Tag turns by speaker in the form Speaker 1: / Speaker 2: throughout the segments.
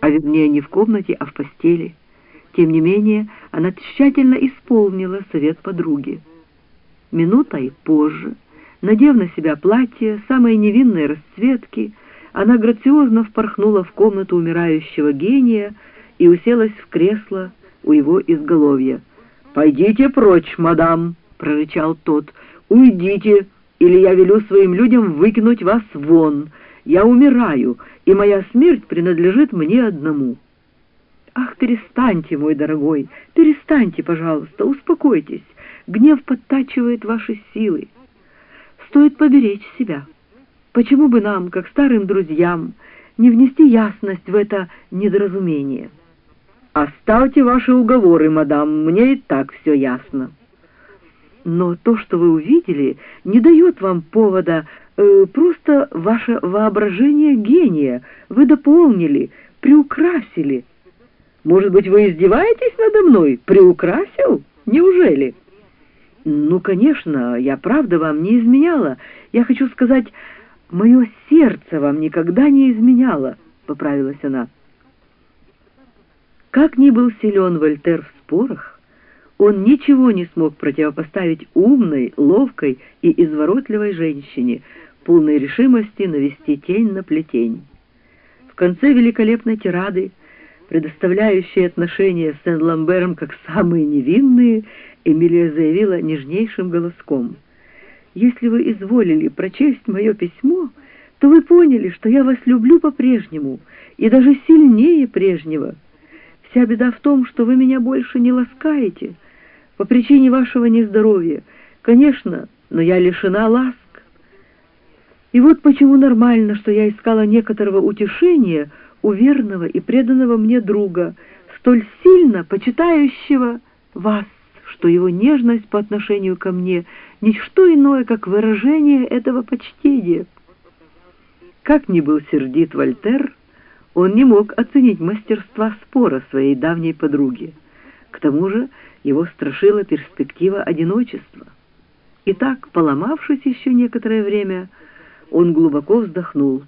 Speaker 1: а вернее не в комнате, а в постели. Тем не менее, она тщательно исполнила совет подруги. Минутой позже, надев на себя платье самой невинной расцветки, она грациозно впорхнула в комнату умирающего гения и уселась в кресло у его изголовья. «Пойдите прочь, мадам!» — прорычал тот. «Уйдите, или я велю своим людям выкинуть вас вон. Я умираю, и моя смерть принадлежит мне одному». «Ах, перестаньте, мой дорогой, перестаньте, пожалуйста, успокойтесь. Гнев подтачивает ваши силы. Стоит поберечь себя. Почему бы нам, как старым друзьям, не внести ясность в это недоразумение?» «Оставьте ваши уговоры, мадам, мне и так все ясно». «Но то, что вы увидели, не дает вам повода, просто ваше воображение гения. Вы дополнили, приукрасили». «Может быть, вы издеваетесь надо мной? Приукрасил? Неужели?» «Ну, конечно, я правда вам не изменяла. Я хочу сказать, мое сердце вам никогда не изменяло», — поправилась она. Как ни был силен Вольтер в спорах, он ничего не смог противопоставить умной, ловкой и изворотливой женщине, полной решимости навести тень на плетень. В конце великолепной тирады, предоставляющей отношения с Сен-Ламбером как самые невинные, Эмилия заявила нежнейшим голоском: «Если вы изволили прочесть мое письмо, то вы поняли, что я вас люблю по-прежнему, и даже сильнее прежнего. Вся беда в том, что вы меня больше не ласкаете, по причине вашего нездоровья. Конечно, но я лишена ласк. И вот почему нормально, что я искала некоторого утешения у верного и преданного мне друга, столь сильно почитающего вас, что его нежность по отношению ко мне — ничто иное, как выражение этого почтения». Как ни был сердит Вольтер, он не мог оценить мастерства спора своей давней подруги. К тому же его страшила перспектива одиночества. Итак, поломавшись еще некоторое время, он глубоко вздохнул.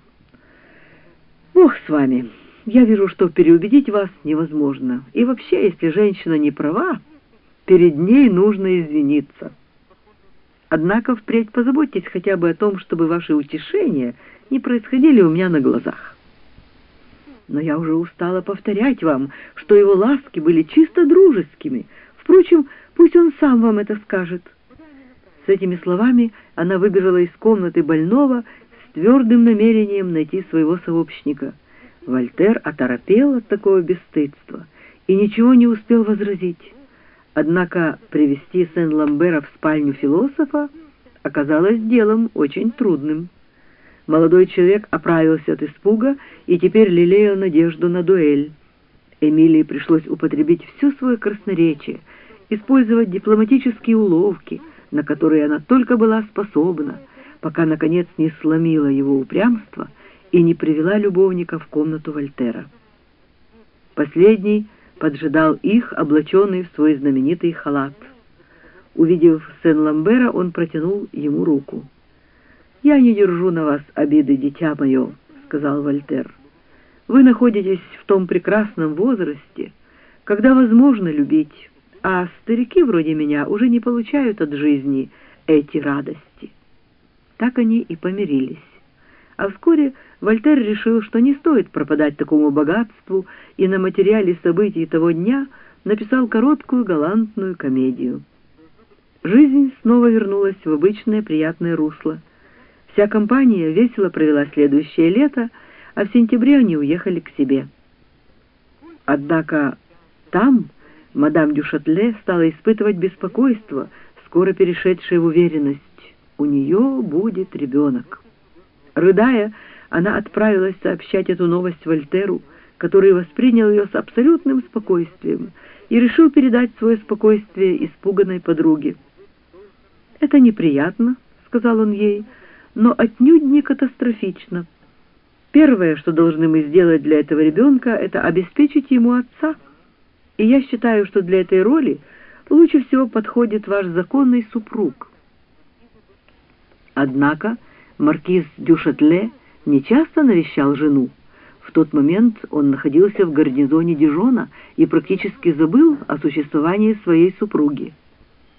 Speaker 1: «Бог с вами. Я вижу, что переубедить вас невозможно. И вообще, если женщина не права, перед ней нужно извиниться. Однако впредь позаботьтесь хотя бы о том, чтобы ваши утешения не происходили у меня на глазах. Но я уже устала повторять вам, что его ласки были чисто дружескими. Впрочем, пусть он сам вам это скажет». С этими словами она выбежала из комнаты больного с твердым намерением найти своего сообщника. Вольтер оторопел от такого бесстыдства и ничего не успел возразить. Однако привести Сен-Ламбера в спальню философа оказалось делом очень трудным. Молодой человек оправился от испуга и теперь лелеял надежду на дуэль. Эмилии пришлось употребить все свое красноречие, использовать дипломатические уловки, на которые она только была способна, пока, наконец, не сломила его упрямство и не привела любовника в комнату Вольтера. Последний поджидал их, облаченный в свой знаменитый халат. Увидев Сен-Ламбера, он протянул ему руку. «Я не держу на вас обиды, дитя мое», — сказал Вольтер. «Вы находитесь в том прекрасном возрасте, когда возможно любить, а старики вроде меня уже не получают от жизни эти радости». Так они и помирились. А вскоре Вольтер решил, что не стоит пропадать такому богатству, и на материале событий того дня написал короткую галантную комедию. Жизнь снова вернулась в обычное приятное русло. Вся компания весело провела следующее лето, а в сентябре они уехали к себе. Однако там мадам Дюшатле стала испытывать беспокойство, скоро перешедшее в уверенность. У нее будет ребенок. Рыдая, она отправилась сообщать эту новость Вольтеру, который воспринял ее с абсолютным спокойствием и решил передать свое спокойствие испуганной подруге. «Это неприятно», — сказал он ей, — «но отнюдь не катастрофично. Первое, что должны мы сделать для этого ребенка, это обеспечить ему отца. И я считаю, что для этой роли лучше всего подходит ваш законный супруг». Однако маркиз Дюшатле нечасто навещал жену. В тот момент он находился в гарнизоне Дижона и практически забыл о существовании своей супруги.